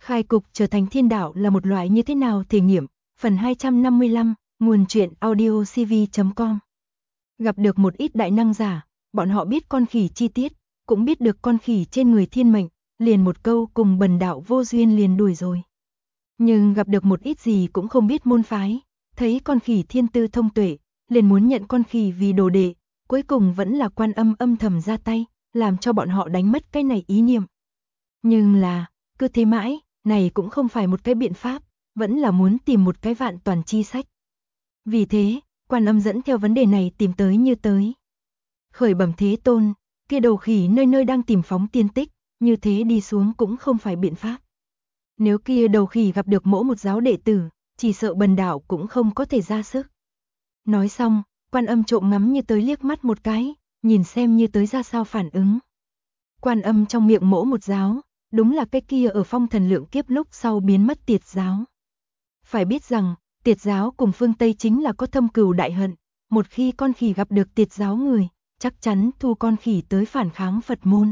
Khai cục trở thành thiên đạo là một loại như thế nào thể nghiệm, phần 255, nguồn truyện audio cv.com. Gặp được một ít đại năng giả, bọn họ biết con khỉ chi tiết, cũng biết được con khỉ trên người thiên mệnh, liền một câu cùng bần đạo vô duyên liền đuổi rồi. Nhưng gặp được một ít gì cũng không biết môn phái, thấy con khỉ thiên tư thông tuệ, liền muốn nhận con khỉ vì đồ đệ, cuối cùng vẫn là Quan Âm âm thầm ra tay, làm cho bọn họ đánh mất cái này ý niệm. Nhưng là, cứ thế mãi, này cũng không phải một cái biện pháp, vẫn là muốn tìm một cái vạn toàn chi sách. Vì thế, Quan Âm dẫn theo vấn đề này tìm tới Như Tới. Khởi bẩm Thế Tôn, kia đầu khỉ nơi nơi đang tìm phóng tiên tích, như thế đi xuống cũng không phải biện pháp. Nếu kia đầu khỉ gặp được mỗi một giáo đệ tử, chỉ sợ bần đạo cũng không có thể ra sức. Nói xong, Quan Âm trộm ngắm Như Tới liếc mắt một cái, nhìn xem Như Tới ra sao phản ứng. Quan Âm trong miệng mỗ một giáo, đúng là cái kia ở phong thần lượng kiếp lúc sau biến mất Tiệt giáo. Phải biết rằng, Tiệt giáo cùng phương Tây chính là có thâm cừu đại hận, một khi con khỉ gặp được Tiệt giáo người, chắc chắn thu con khỉ tới phản kháng Phật môn.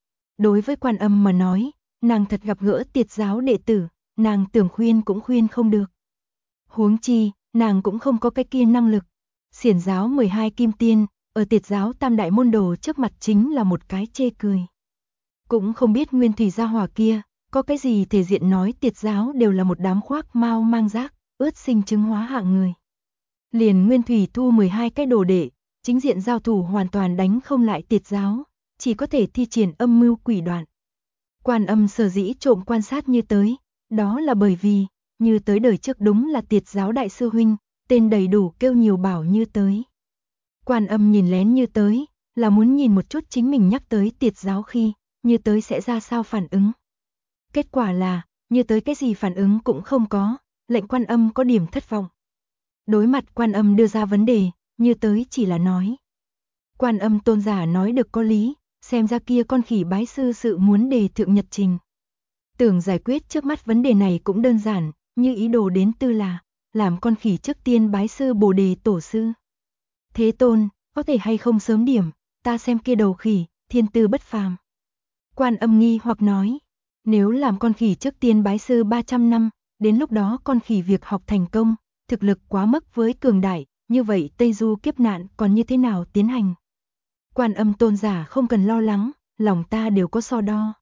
Đối với Quan Âm mà nói, nàng thật gặp gỡ Tiệt giáo đệ tử, nàng tưởng khuyên cũng khuyên không được. Huống chi, nàng cũng không có cái kia năng lực. Xiển giáo 12 kim tiên, ở Tiệt giáo tam đại môn đồ trước mặt chính là một cái chê cười. Cũng không biết nguyên thủy gia hỏa kia, có cái gì thể diện nói Tiệt giáo đều là một đám khoác mao mang rác, ướt sinh chứng hóa hạng người. Liền nguyên thủy thu 12 cái đồ đệ, chính diện giao thủ hoàn toàn đánh không lại Tiệt giáo, chỉ có thể thi triển âm mưu quỷ đoạn. Quan Âm sở dĩ trộm quan sát Như Tới, đó là bởi vì, Như Tới đời trước đúng là Tiệt giáo đại sư huynh, tên đầy đủ kêu nhiều bảo Như Tới. Quan Âm nhìn lén Như Tới, là muốn nhìn một chút chính mình nhắc tới Tiệt giáo khi, Như Tới sẽ ra sao phản ứng. Kết quả là, Như Tới cái gì phản ứng cũng không có, lệnh Quan Âm có điểm thất vọng. Đối mặt Quan Âm đưa ra vấn đề, Như Tới chỉ là nói. Quan Âm tôn giả nói được có lý, xem ra kia con khỉ bái sư sự muốn đề thượng nhật trình. Tưởng giải quyết trước mắt vấn đề này cũng đơn giản, như ý đồ đến tư là, làm con khỉ trước tiên bái sư Bồ Đề tổ sư. Thế Tôn, có thể hay không sớm điểm, ta xem kia đầu khỉ, thiên tư bất phàm. Quan Âm nghi hoặc nói, nếu làm con khỉ trước tiên bái sư 300 năm, đến lúc đó con khỉ việc học thành công, thực lực quá mức với cường đại, như vậy Tây Du kiếp nạn còn như thế nào tiến hành? Quan Âm tôn giả không cần lo lắng, lòng ta đều có so đo.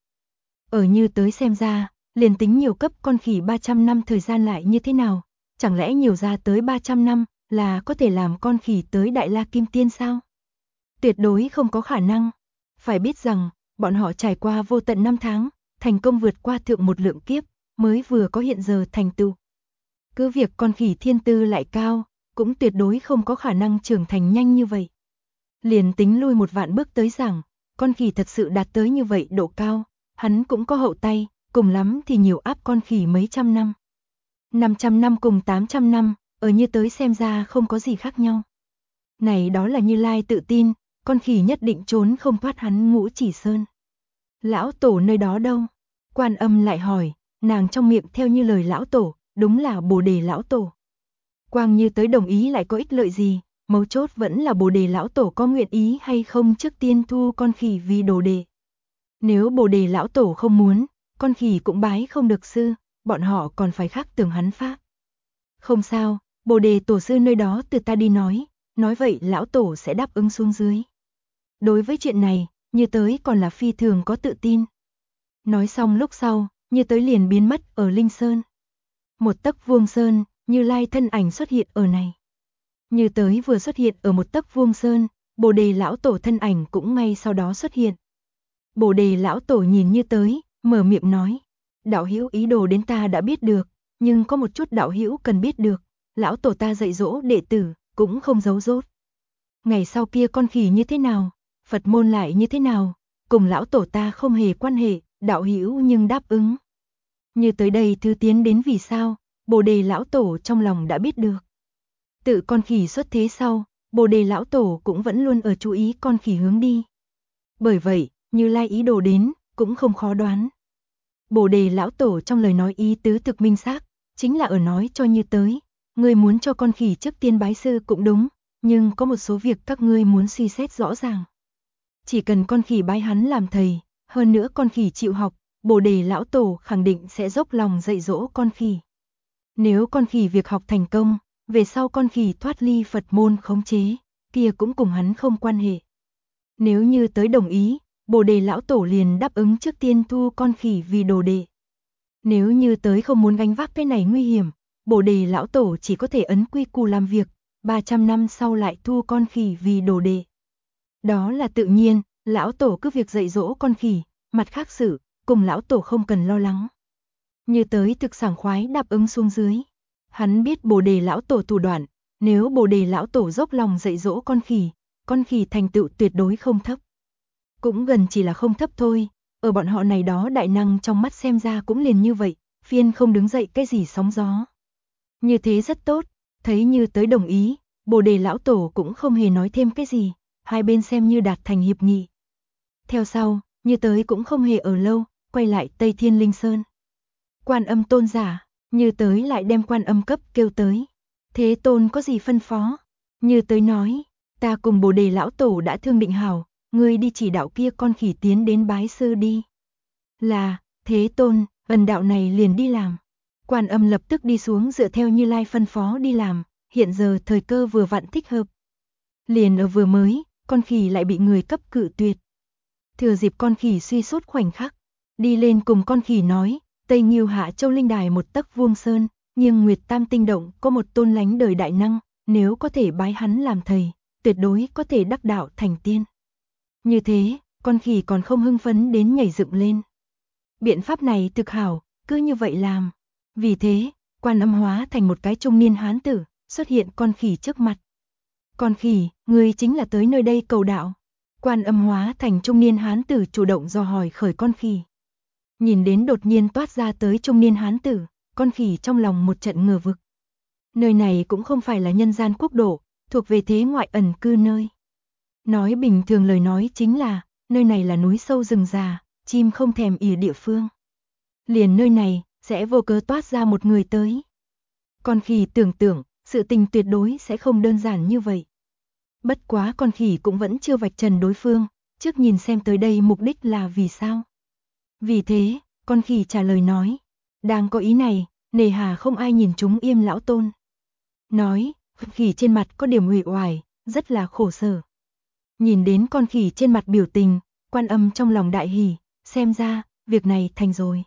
Ở Như Tới xem ra, liền tính nhiều cấp con khỉ 300 năm thời gian lại như thế nào, chẳng lẽ nhiều ra tới 300 năm là có thể làm con khỉ tới Đại La Kim Tiên sao? Tuyệt đối không có khả năng. Phải biết rằng, bọn họ trải qua vô tận năm tháng, thành công vượt qua thượng một lượng kiếp, mới vừa có hiện giờ thành tựu. Cứ việc con khỉ thiên tư lại cao, cũng tuyệt đối không có khả năng trưởng thành nhanh như vậy. Liền tính lui một vạn bước tới rằng, con khỉ thật sự đạt tới như vậy độ cao, hắn cũng có hậu tay, cùng lắm thì nhiều áp con khỉ mấy trăm năm. 500 năm cùng 800 năm, ở Như Tới xem ra không có gì khác nhau. Này đó là Như Lai tự tin, con khỉ nhất định trốn không thoát hắn Ngũ Chỉ Sơn. Lão tổ nơi đó đâu? Quan Âm lại hỏi, nàng trong miệng theo như lời lão tổ, đúng là Bồ Đề lão tổ. Quang Như Tới đồng ý lại có ích lợi gì, mấu chốt vẫn là Bồ Đề lão tổ có nguyện ý hay không trước tiên thu con khỉ vì đồ đệ. Nếu Bồ Đề lão tổ không muốn, con khỉ cũng bái không được sư, bọn họ còn phải khác tưởng hắn pháp. Không sao, Bồ Đề tổ sư nơi đó từ ta đi nói vậy lão tổ sẽ đáp ứng xuống dưới. Đối với chuyện này, Như Tới còn là phi thường có tự tin. Nói xong lúc sau, Như Tới liền biến mất ở Linh Sơn. Một tấc vuông sơn, Như Lai thân ảnh xuất hiện ở này. Như Tới vừa xuất hiện ở một tấc vuông sơn, Bồ Đề lão tổ thân ảnh cũng ngay sau đó xuất hiện. Bồ Đề lão tổ nhìn Như Tới, mở miệng nói, đạo hữu ý đồ đến ta đã biết được, nhưng có một chút đạo hữu cần biết được, lão tổ ta dạy dỗ đệ tử, cũng không giấu dốt. Ngày sau kia con khỉ như thế nào, Phật môn lại như thế nào, cùng lão tổ ta không hề quan hệ, đạo hữu nhưng đáp ứng. Như tới đây thứ tiến đến vì sao, Bồ Đề lão tổ trong lòng đã biết được. Tự con khỉ xuất thế sau, Bồ Đề lão tổ cũng vẫn luôn ở chú ý con khỉ hướng đi. Bởi vậy, Như Lai ý đồ đến, cũng không khó đoán. Bồ Đề lão tổ trong lời nói ý tứ thực minh xác, chính là ở nói cho Như Tới, người muốn cho con khỉ trước tiên bái sư cũng đúng, nhưng có một số việc các ngươi muốn suy xét rõ ràng. Chỉ cần con khỉ bái hắn làm thầy, hơn nữa con khỉ chịu học, Bồ Đề lão tổ khẳng định sẽ dốc lòng dạy dỗ con khỉ. Nếu con khỉ việc học thành công, về sau con khỉ thoát ly Phật môn khống chế, kia cũng cùng hắn không quan hệ. Nếu như tới đồng ý, Bồ Đề lão tổ liền đáp ứng trước tiên thu con khỉ vì đồ đệ. Nếu như tới không muốn gánh vác cái này nguy hiểm, Bồ Đề lão tổ chỉ có thể ấn quy củ làm việc, 300 năm sau lại thu con khỉ vì đồ đệ. Đó là tự nhiên, lão tổ cứ việc dạy dỗ con khỉ, mặt khác sự, cùng lão tổ không cần lo lắng. Như tới thực sảng khoái đáp ứng xuống dưới. Hắn biết Bồ Đề lão tổ thủ đoạn, nếu Bồ Đề lão tổ dốc lòng dạy dỗ con khỉ thành tựu tuyệt đối không thấp. Cũng gần chỉ là không thấp thôi, ở bọn họ này đó đại năng trong mắt xem ra cũng liền như vậy, phiên không đứng dậy cái gì sóng gió. Như thế rất tốt, thấy Như tới đồng ý, Bồ Đề lão tổ cũng không hề nói thêm cái gì, hai bên xem như đạt thành hiệp nghị. Theo sau, Như tới cũng không hề ở lâu, quay lại Tây Thiên Linh Sơn. Quan Âm tôn giả, Như tới lại đem Quan Âm cấp kêu tới. Thế Tôn có gì phân phó? Như tới nói, ta cùng Bồ Đề lão tổ đã thương định hảo, ngươi đi chỉ đạo kia con khỉ tiến đến bái sư đi. Là, Thế Tôn, ẩn đạo này liền đi làm. Quan Âm lập tức đi xuống dựa theo Như Lai phân phó đi làm, hiện giờ thời cơ vừa vặn thích hợp. Liền ở vừa mới, con khỉ lại bị người cấp cự tuyệt. Thừa dịp con khỉ suy sút khoảnh khắc, đi lên cùng con khỉ nói, Tây Nghiêu Hạ Châu Linh Đài một tấc vuông sơn, nhưng Nguyệt Tam Tinh Động có một tôn lánh đời đại năng, nếu có thể bái hắn làm thầy, tuyệt đối có thể đắc đạo thành tiên. Như thế, con khỉ còn không hưng phấn đến nhảy dựng lên. Biện pháp này thực hảo, cứ như vậy làm. Vì thế, Quan Âm hóa thành một cái trung niên hán tử, xuất hiện con khỉ trước mặt. Con khỉ, ngươi chính là tới nơi đây cầu đạo. Quan Âm hóa thành trung niên hán tử chủ động dò hỏi khởi con khỉ. Nhìn đến đột nhiên toát ra tới trung niên hán tử, con khỉ trong lòng một trận ngờ vực. Nơi này cũng không phải là nhân gian quốc độ, thuộc về thế ngoại ẩn cư nơi. Nói bình thường lời nói chính là, nơi này là núi sâu rừng già, chim không thèm ỉa địa phương. Liền nơi này, sẽ vô cớ toát ra một người tới. Con khỉ tưởng tượng, sự tình tuyệt đối sẽ không đơn giản như vậy. Bất quá con khỉ cũng vẫn chưa vạch trần đối phương, trước nhìn xem tới đây mục đích là vì sao. Vì thế, con khỉ trả lời nói, đang có ý này, nề hà không ai nhìn chúng Yêm lão tôn. Nói, khỉ trên mặt có điểm uể oải, rất là khổ sở. Nhìn đến con khỉ trên mặt biểu tình, Quan Âm trong lòng đại hỉ, xem ra, việc này thành rồi.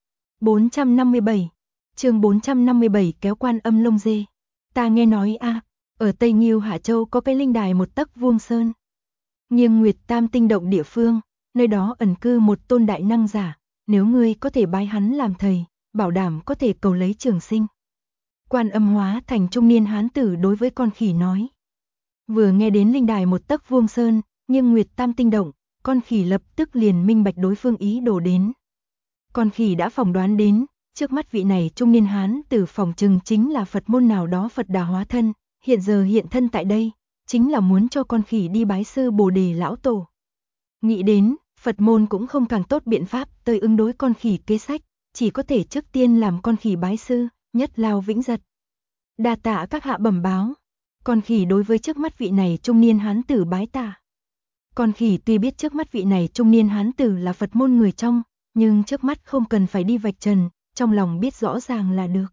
457, chương 457 kéo Quan Âm lông dê. Ta nghe nói ở Tây Nghiêu Hạ Châu có cái linh đài một tấc vuông sơn. Nghiêng Nguyệt Tam Tinh Động địa phương, nơi đó ẩn cư một tôn đại năng giả, nếu ngươi có thể bái hắn làm thầy, bảo đảm có thể cầu lấy trường sinh. Quan Âm hóa thành trung niên hán tử đối với con khỉ nói. Vừa nghe đến linh đài một tấc vuông sơn, nhưng Nguyệt Tam Tinh Động, con khỉ lập tức liền minh bạch đối phương ý đồ đến. Con khỉ đã phỏng đoán đến, trước mắt vị này trung niên hán tử phỏng chừng chính là Phật môn nào đó Phật Đà hóa thân, hiện giờ hiện thân tại đây, chính là muốn cho con khỉ đi bái sư Bồ Đề lão tổ. Nghĩ đến, Phật môn cũng không càng tốt biện pháp tới ứng đối con khỉ kế sách, chỉ có thể trước tiên làm con khỉ bái sư, nhất lao vĩnh giật. Đa tạ các hạ bẩm báo. Con khỉ đối với trước mắt vị này trung niên hán tử bái tạ. Con khỉ tuy biết trước mắt vị này trung niên hán tử là Phật môn người trong, nhưng trước mắt không cần phải đi vạch trần, trong lòng biết rõ ràng là được.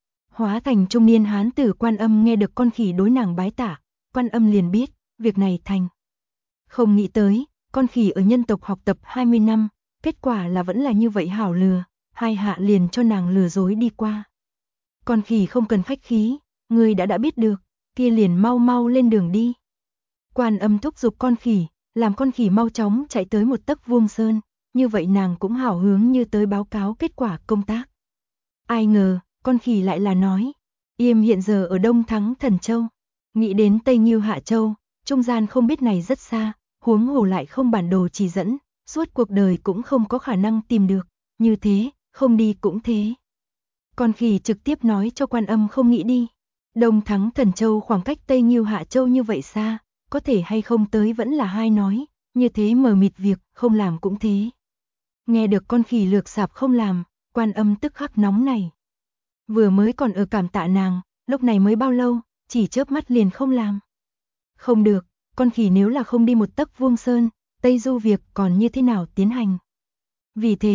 Hóa thành trung niên hán tử Quan Âm nghe được con khỉ đối nàng bái tạ, Quan Âm liền biết, việc này thành. Không nghĩ tới, con khỉ ở nhân tộc học tập 20 năm, kết quả là vẫn là như vậy hảo lừa, hai hạ liền cho nàng lừa dối đi qua. Con khỉ không cần khách khí, ngươi đã biết được, kia liền mau mau lên đường đi. Quan Âm thúc giục con khỉ, làm con khỉ mau chóng chạy tới một tấc vuông sơn, như vậy nàng cũng hào hứng như tới báo cáo kết quả công tác. Ai ngờ, con khỉ lại là nói, Yêm hiện giờ ở Đông Thắng Thần Châu, nghĩ đến Tây Nghiêu Hạ Châu, trung gian không biết này rất xa, huống hồ lại không bản đồ chỉ dẫn, suốt cuộc đời cũng không có khả năng tìm được, như thế, không đi cũng thế. Con khỉ trực tiếp nói cho Quan Âm không nghĩ đi. Đông Thắng Thần Châu khoảng cách Tây Nghiêu Hạ Châu như vậy xa, có thể hay không tới vẫn là hai nói, như thế mờ mịt việc, không làm cũng thế. Nghe được con khỉ lược sạp không làm, Quan Âm tức khắc nóng này. Vừa mới còn ở cảm tạ nàng, lúc này mới bao lâu, chỉ chớp mắt liền không làm. Không được, con khỉ nếu là không đi một tấc vuông sơn, Tây Du việc còn như thế nào tiến hành. Vì thế,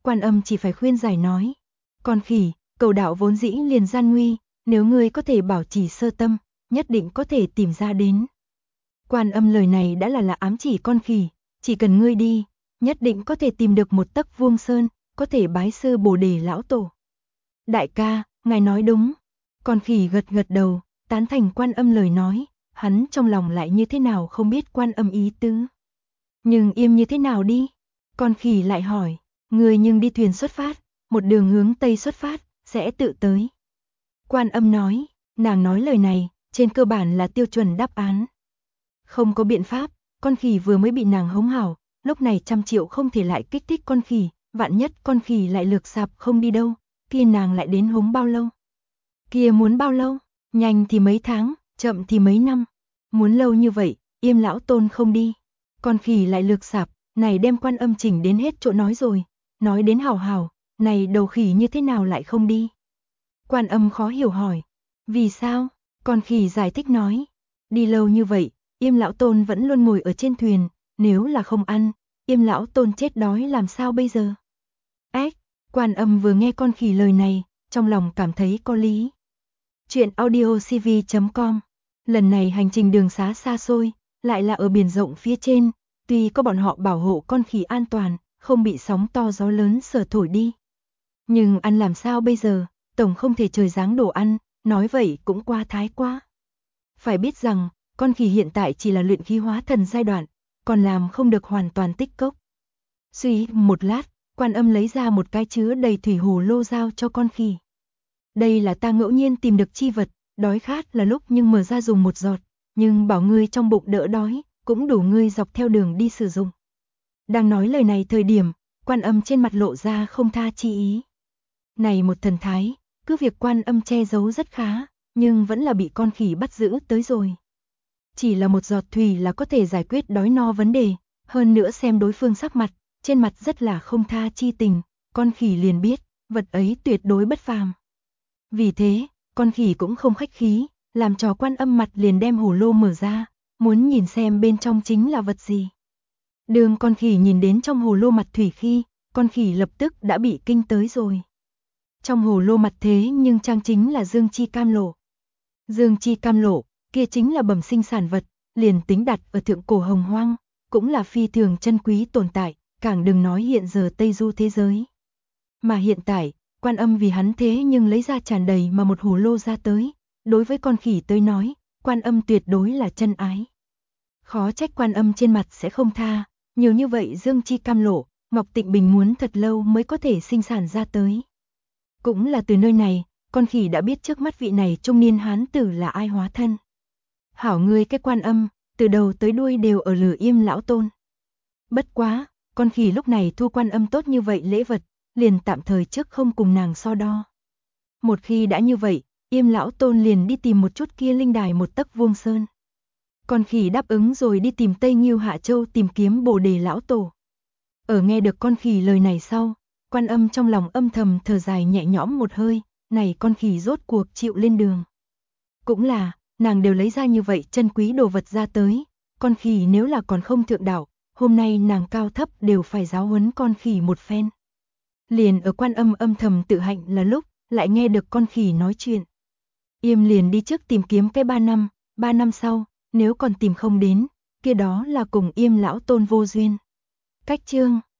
Quan Âm chỉ phải khuyên giải nói, con khỉ, cầu đạo vốn dĩ liền gian nguy, nếu ngươi có thể bảo trì sơ tâm, nhất định có thể tìm ra đến. Quan Âm lời này đã là ám chỉ con khỉ, chỉ cần ngươi đi, nhất định có thể tìm được một tấc vuông sơn, có thể bái sư Bồ Đề lão tổ. Đại ca, ngài nói đúng. Con khỉ gật gật đầu, tán thành Quan Âm lời nói, hắn trong lòng lại như thế nào không biết Quan Âm ý tứ. Nhưng im như thế nào đi? Con khỉ lại hỏi, người nhưng đi thuyền xuất phát, một đường hướng Tây xuất phát, sẽ tự tới. Quan Âm nói, nàng nói lời này, trên cơ bản là tiêu chuẩn đáp án. Không có biện pháp, con khỉ vừa mới bị nàng hống hảo, lúc này 100 triệu không thể lại kích thích con khỉ, vạn nhất con khỉ lại lược sạp không đi đâu, kia nàng lại đến hống bao lâu? Kia muốn bao lâu? Nhanh thì mấy tháng, chậm thì mấy năm. Muốn lâu như vậy, Yêm lão tôn không đi. Con khỉ lại lược sạp, này đem Quan Âm chỉnh đến hết chỗ nói rồi, nói đến hảo hảo, này đầu khỉ như thế nào lại không đi? Quan Âm khó hiểu hỏi, vì sao? Con khỉ giải thích nói, đi lâu như vậy, Yêm lão tôn vẫn luôn ngồi ở trên thuyền, nếu là không ăn, Yêm lão tôn chết đói làm sao bây giờ? Ếch, Quan Âm vừa nghe con khỉ lời này, trong lòng cảm thấy có lý. Chuyện audiocv.com. Lần này hành trình đường xá xa xôi, lại là ở biển rộng phía trên, tuy có bọn họ bảo hộ con khỉ an toàn, không bị sóng to gió lớn sở thổi đi. Nhưng ăn làm sao bây giờ, tổng không thể trời giáng đồ ăn, nói vậy cũng quá thái quá. Phải biết rằng, con khỉ hiện tại chỉ là luyện khí hóa thần giai đoạn, còn làm không được hoàn toàn tích cốc. Suy một lát, Quan Âm lấy ra một cái chứa đầy thủy hồ lô giao cho con khỉ. Đây là ta ngẫu nhiên tìm được chi vật, đói khát là lúc nhưng mở ra dùng một giọt, nhưng bảo ngươi trong bụng đỡ đói, cũng đủ ngươi dọc theo đường đi sử dụng. Đang nói lời này thời điểm, Quan Âm trên mặt lộ ra không tha chi ý. Này một thần thái, cứ việc Quan Âm che giấu rất khá, nhưng vẫn là bị con khỉ bắt giữ tới rồi. Chỉ là một giọt thủy là có thể giải quyết đói no vấn đề, hơn nữa xem đối phương sắc mặt, trên mặt rất là không tha chi tình, con khỉ liền biết, vật ấy tuyệt đối bất phàm. Vì thế, con khỉ cũng không khách khí, làm cho Quan Âm mặt liền đem hồ lô mở ra, muốn nhìn xem bên trong chính là vật gì. Đường con khỉ nhìn đến trong hồ lô mặt thủy khi, con khỉ lập tức đã bị kinh tới rồi. Trong hồ lô mặt thế nhưng trang chính là dương chi cam lộ. Dương chi cam lộ, kia chính là bẩm sinh sản vật, liền tính đặt ở thượng cổ hồng hoang, cũng là phi thường chân quý tồn tại, càng đừng nói hiện giờ Tây Du thế giới. Mà hiện tại, Quan Âm vì hắn thế nhưng lấy ra tràn đầy mà một hồ lô ra tới, đối với con khỉ tới nói, Quan Âm tuyệt đối là chân ái. Khó trách Quan Âm trên mặt sẽ không tha, nhiều như vậy dương chi cam lộ, Ngọc Tịnh Bình muốn thật lâu mới có thể sinh sản ra tới. Cũng là từ nơi này, con khỉ đã biết trước mắt vị này trung niên hán tử là ai hóa thân. Hảo ngươi cái Quan Âm, từ đầu tới đuôi đều ở lửa Yêm lão tôn. Bất quá, con khỉ lúc này thu Quan Âm tốt như vậy lễ vật, liền tạm thời trước không cùng nàng so đo. Một khi đã như vậy, Yêm lão tôn liền đi tìm một chút kia linh đài một tấc vuông sơn. Con khỉ đáp ứng rồi đi tìm Tây Nghiêu Hạ Châu tìm kiếm Bồ Đề lão tổ. Ở nghe được con khỉ lời này sau, Quan Âm trong lòng âm thầm thở dài nhẹ nhõm một hơi, này con khỉ rốt cuộc chịu lên đường. Cũng là, nàng đều lấy ra như vậy chân quý đồ vật ra tới, con khỉ nếu là còn không thượng đạo, hôm nay nàng cao thấp đều phải giáo huấn con khỉ một phen. Liền ở Quan Âm âm thầm tự hạnh là lúc, lại nghe được con khỉ nói chuyện. Yêm liền đi trước tìm kiếm cái 3 năm sau, nếu còn tìm không đến, kia đó là cùng Yêm lão tôn vô duyên. Cách chương